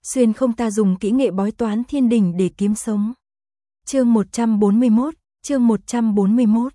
xuyên không ta dùng kỹ nghệ bói toán thiên đình để kiếm sống. Chương 141.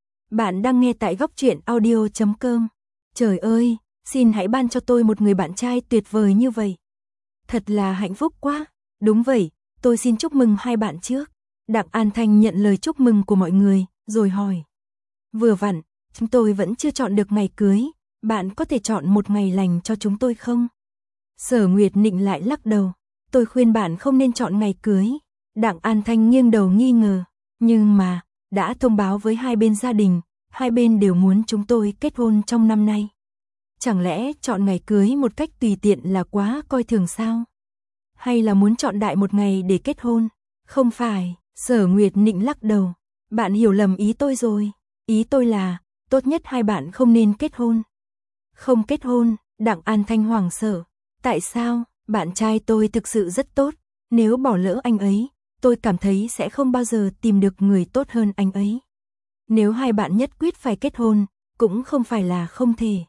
Bạn đang nghe tại góc truyện audio.com. Trời ơi, xin hãy ban cho tôi một người bạn trai tuyệt vời như vậy. Thật là hạnh phúc quá. Đúng vậy, tôi xin chúc mừng hai bạn trước. Đặng An Thanh nhận lời chúc mừng của mọi người, rồi hỏi. Vừa vặn, chúng tôi vẫn chưa chọn được ngày cưới, bạn có thể chọn một ngày lành cho chúng tôi không? Sở Nguyệt Nịnh lại lắc đầu. Tôi khuyên bạn không nên chọn ngày cưới. Đặng An Thanh nghiêng đầu nghi ngờ. Nhưng mà, đã thông báo với hai bên gia đình, hai bên đều muốn chúng tôi kết hôn trong năm nay. Chẳng lẽ chọn ngày cưới một cách tùy tiện là quá coi thường sao? Hay là muốn chọn đại một ngày để kết hôn? Không phải, Sở Nguyệt Nịnh lắc đầu. Bạn hiểu lầm ý tôi rồi. Ý tôi là, tốt nhất hai bạn không nên kết hôn. Không kết hôn, Đặng An Thanh hoảng sợ. Tại sao? Bạn trai tôi thực sự rất tốt. Nếu bỏ lỡ anh ấy, tôi cảm thấy sẽ không bao giờ tìm được người tốt hơn anh ấy. Nếu hai bạn nhất quyết phải kết hôn, cũng không phải là không thể.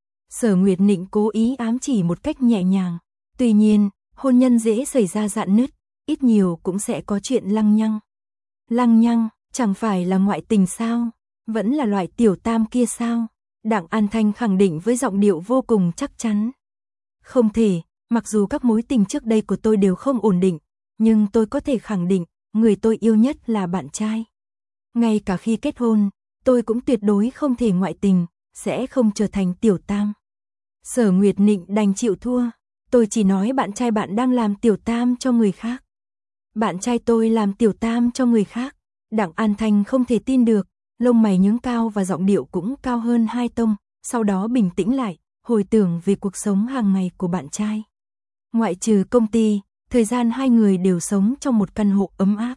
Sở Nguyệt Nịnh cố ý ám chỉ một cách nhẹ nhàng. Tuy nhiên, hôn nhân dễ xảy ra rạn nứt, ít nhiều cũng sẽ có chuyện lăng nhăng. Lăng nhăng, chẳng phải là ngoại tình sao? Vẫn là loại tiểu tam kia sao? Đặng An Thanh khẳng định với giọng điệu vô cùng chắc chắn. Không thể, mặc dù các mối tình trước đây của tôi đều không ổn định, nhưng tôi có thể khẳng định, người tôi yêu nhất là bạn trai. Ngay cả khi kết hôn, tôi cũng tuyệt đối không thể ngoại tình, sẽ không trở thành tiểu tam. Sở Nguyệt Nịnh đành chịu thua. Tôi chỉ nói bạn trai bạn đang làm tiểu tam cho người khác. Bạn trai tôi làm tiểu tam cho người khác. Đặng An Thanh không thể tin được, lông mày nhướng cao và giọng điệu cũng cao hơn 2 tông, sau đó bình tĩnh lại, hồi tưởng về cuộc sống hàng ngày của bạn trai. Ngoại trừ công ty, thời gian hai người đều sống trong một căn hộ ấm áp.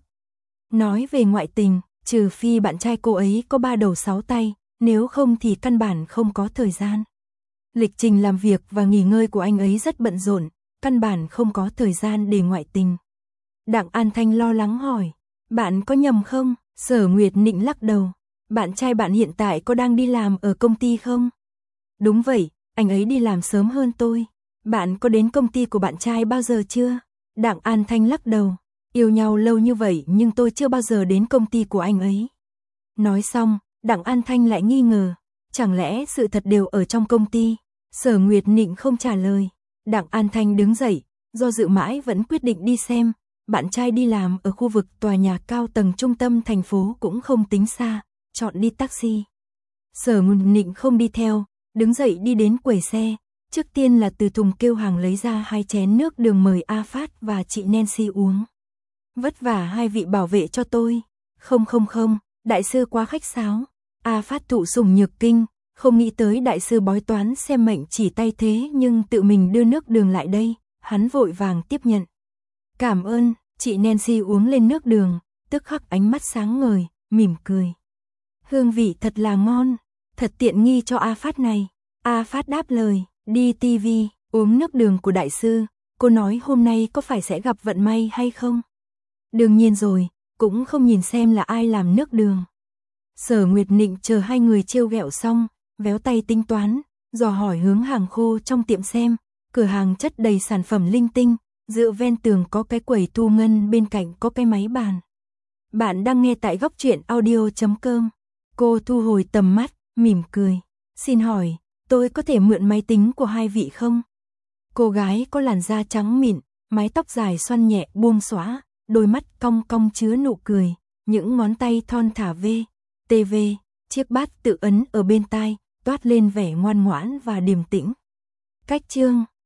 Nói về ngoại tình, trừ phi bạn trai cô ấy có 3 đầu 6 tay, nếu không thì căn bản không có thời gian. Lịch trình làm việc và nghỉ ngơi của anh ấy rất bận rộn, căn bản không có thời gian để ngoại tình. Đặng An Thanh lo lắng hỏi, bạn có nhầm không? Sở Nguyệt Nịnh lắc đầu, bạn trai bạn hiện tại có đang đi làm ở công ty không? Đúng vậy, anh ấy đi làm sớm hơn tôi. Bạn có đến công ty của bạn trai bao giờ chưa? Đặng An Thanh lắc đầu, yêu nhau lâu như vậy nhưng tôi chưa bao giờ đến công ty của anh ấy. Nói xong, Đặng An Thanh lại nghi ngờ, chẳng lẽ sự thật đều ở trong công ty? Sở Nguyệt Nịnh không trả lời. Đặng An Thanh đứng dậy, do dự mãi vẫn quyết định đi xem. Bạn trai đi làm ở khu vực tòa nhà cao tầng trung tâm thành phố cũng không tính xa, chọn đi taxi. Sở Nguyệt Nịnh không đi theo, đứng dậy đi đến quầy xe. Trước tiên là từ thùng kêu hàng lấy ra 2 chén nước đường mời A Phát và chị Nancy uống. Vất vả hai vị bảo vệ cho tôi. Không, đại sư quá khách sáo. A Phát thụ sủng nhược kinh, không nghĩ tới đại sư bói toán xem mệnh chỉ tay thế nhưng tự mình đưa nước đường lại đây, hắn vội vàng tiếp nhận. Cảm ơn, chị Nancy uống lên nước đường, tức khắc ánh mắt sáng ngời, mỉm cười. Hương vị thật là ngon, thật tiện nghi cho A Phát này. A Phát đáp lời, đi TV, uống nước đường của đại sư, cô nói hôm nay có phải sẽ gặp vận may hay không? Đương nhiên rồi, cũng không nhìn xem là ai làm nước đường. Sở Nguyệt Nịnh chờ hai người trêu ghẹo xong, véo tay tính toán, dò hỏi hướng hàng khô trong tiệm xem, cửa hàng chất đầy sản phẩm linh tinh, dựa ven tường có cái quầy thu ngân, bên cạnh có cái máy bàn. Bạn đang nghe tại góc truyện audio.com. Cô thu hồi tầm mắt, mỉm cười. Xin hỏi, tôi có thể mượn máy tính của hai vị không? Cô gái có làn da trắng mịn, mái tóc dài xoăn nhẹ buông xõa, đôi mắt cong cong chứa nụ cười, những ngón tay thon thả TV, chiếc bát tự ấn ở bên tai, toát lên vẻ ngoan ngoãn và điềm tĩnh. Cách chương